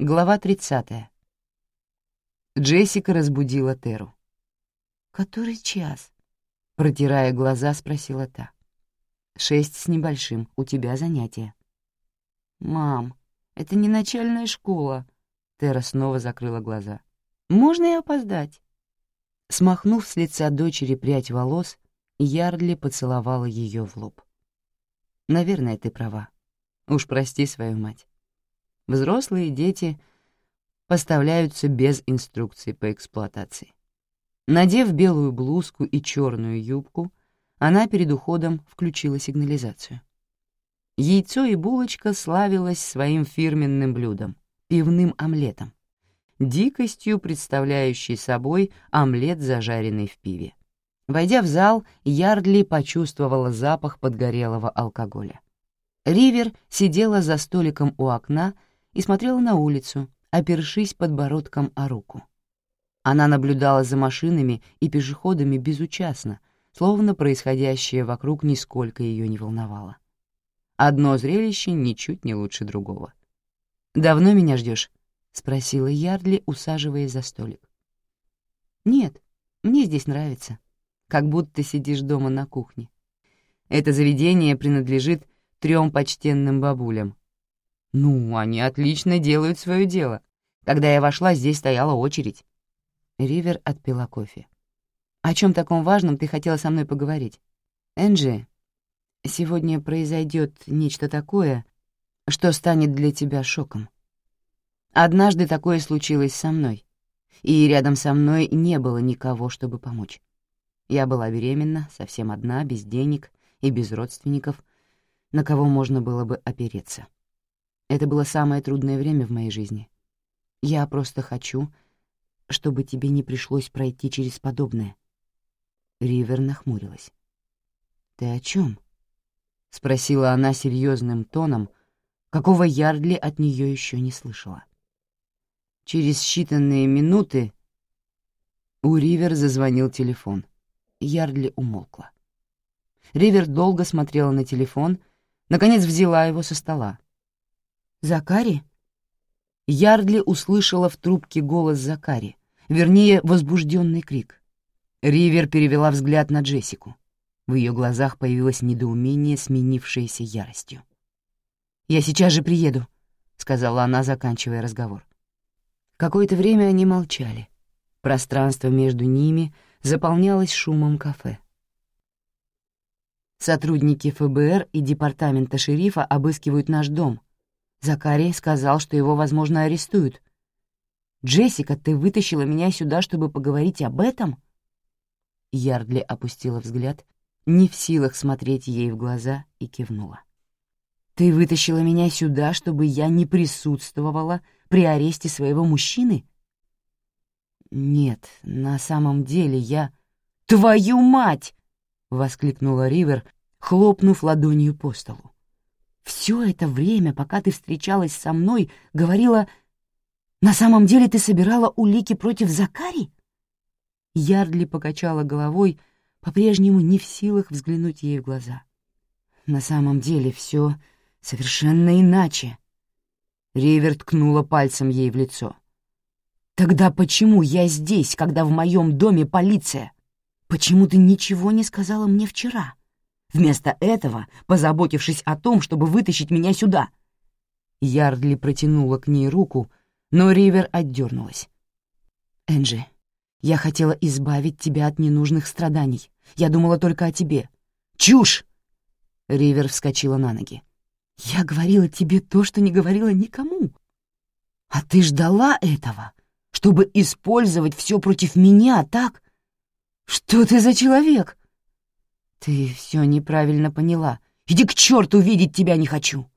Глава 30. Джессика разбудила Теру. «Который час?» — протирая глаза, спросила та. 6 с небольшим, у тебя занятия. «Мам, это не начальная школа». Тера снова закрыла глаза. «Можно и опоздать?» Смахнув с лица дочери прядь волос, Ярдли поцеловала ее в лоб. «Наверное, ты права. Уж прости свою мать. Взрослые дети поставляются без инструкций по эксплуатации». Надев белую блузку и черную юбку, она перед уходом включила сигнализацию. Яйцо и булочка славилась своим фирменным блюдом — пивным омлетом, дикостью представляющей собой омлет, зажаренный в пиве. Войдя в зал, Ярдли почувствовала запах подгорелого алкоголя. Ривер сидела за столиком у окна и смотрела на улицу, опершись подбородком о руку. Она наблюдала за машинами и пешеходами безучастно, словно происходящее вокруг нисколько ее не волновало. Одно зрелище ничуть не лучше другого. «Давно меня ждешь?» — спросила Ярдли, усаживаясь за столик. «Нет, мне здесь нравится, как будто сидишь дома на кухне. Это заведение принадлежит 3 почтенным бабулям. Ну, они отлично делают свое дело. Когда я вошла, здесь стояла очередь». Ривер отпила кофе. «О чем таком важном ты хотела со мной поговорить? Энджи, сегодня произойдет нечто такое, что станет для тебя шоком. Однажды такое случилось со мной, и рядом со мной не было никого, чтобы помочь. Я была беременна, совсем одна, без денег и без родственников, на кого можно было бы опереться. Это было самое трудное время в моей жизни. Я просто хочу, чтобы тебе не пришлось пройти через подобное». Ривер нахмурилась. «Ты о чем?» — спросила она серьезным тоном, какого Ярдли от нее еще не слышала. Через считанные минуты у Ривер зазвонил телефон. Ярдли умолкла. Ривер долго смотрела на телефон, наконец взяла его со стола. «Закари?» Ярдли услышала в трубке голос Закари, вернее, возбужденный крик. Ривер перевела взгляд на Джессику. В ее глазах появилось недоумение, сменившееся яростью. «Я сейчас же приеду», — сказала она, заканчивая разговор. Какое-то время они молчали. Пространство между ними заполнялось шумом кафе. «Сотрудники ФБР и департамента шерифа обыскивают наш дом. Закари сказал, что его, возможно, арестуют. Джессика, ты вытащила меня сюда, чтобы поговорить об этом?» Ярдли опустила взгляд, не в силах смотреть ей в глаза, и кивнула. «Ты вытащила меня сюда, чтобы я не присутствовала при аресте своего мужчины?» «Нет, на самом деле я...» «Твою мать!» — воскликнула Ривер, хлопнув ладонью по столу. «Все это время, пока ты встречалась со мной, говорила, на самом деле ты собирала улики против Закари?» Ярдли покачала головой, по-прежнему не в силах взглянуть ей в глаза. «На самом деле все совершенно иначе». Ривер ткнула пальцем ей в лицо. «Тогда почему я здесь, когда в моем доме полиция? Почему ты ничего не сказала мне вчера, вместо этого позаботившись о том, чтобы вытащить меня сюда?» Ярдли протянула к ней руку, но Ривер отдернулась. «Энджи, я хотела избавить тебя от ненужных страданий. Я думала только о тебе». «Чушь!» Ривер вскочила на ноги. «Я говорила тебе то, что не говорила никому. А ты ждала этого, чтобы использовать все против меня, так? Что ты за человек?» «Ты все неправильно поняла. Иди к черту, видеть тебя не хочу!»